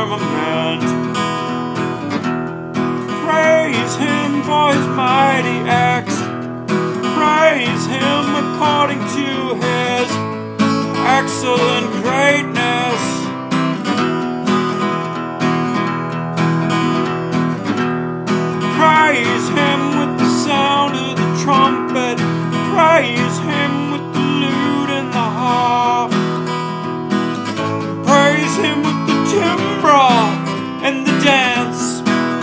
firmament. Praise him for his mighty acts. Praise him according to his excellent greatness. Praise him with the sound of the trumpet. Praise him with the lute and the harp. Praise him with the timbrel and the dance.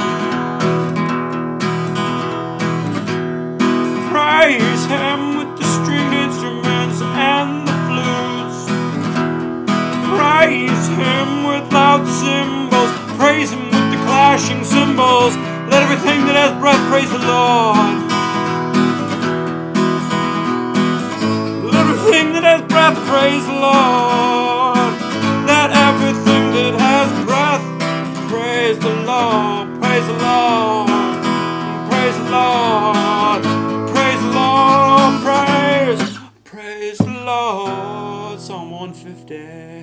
Praise him with the stringed instruments and the flutes. Praise him with loud cymbals. Praise him with the clashing cymbals. Let everything that has breath praise the Lord. Let everything that has breath praise the Lord. Let everything that has breath praise the Lord. Praise the Lord. Praise the Lord. Praise the Lord. Praise the Lord. Psalm 150.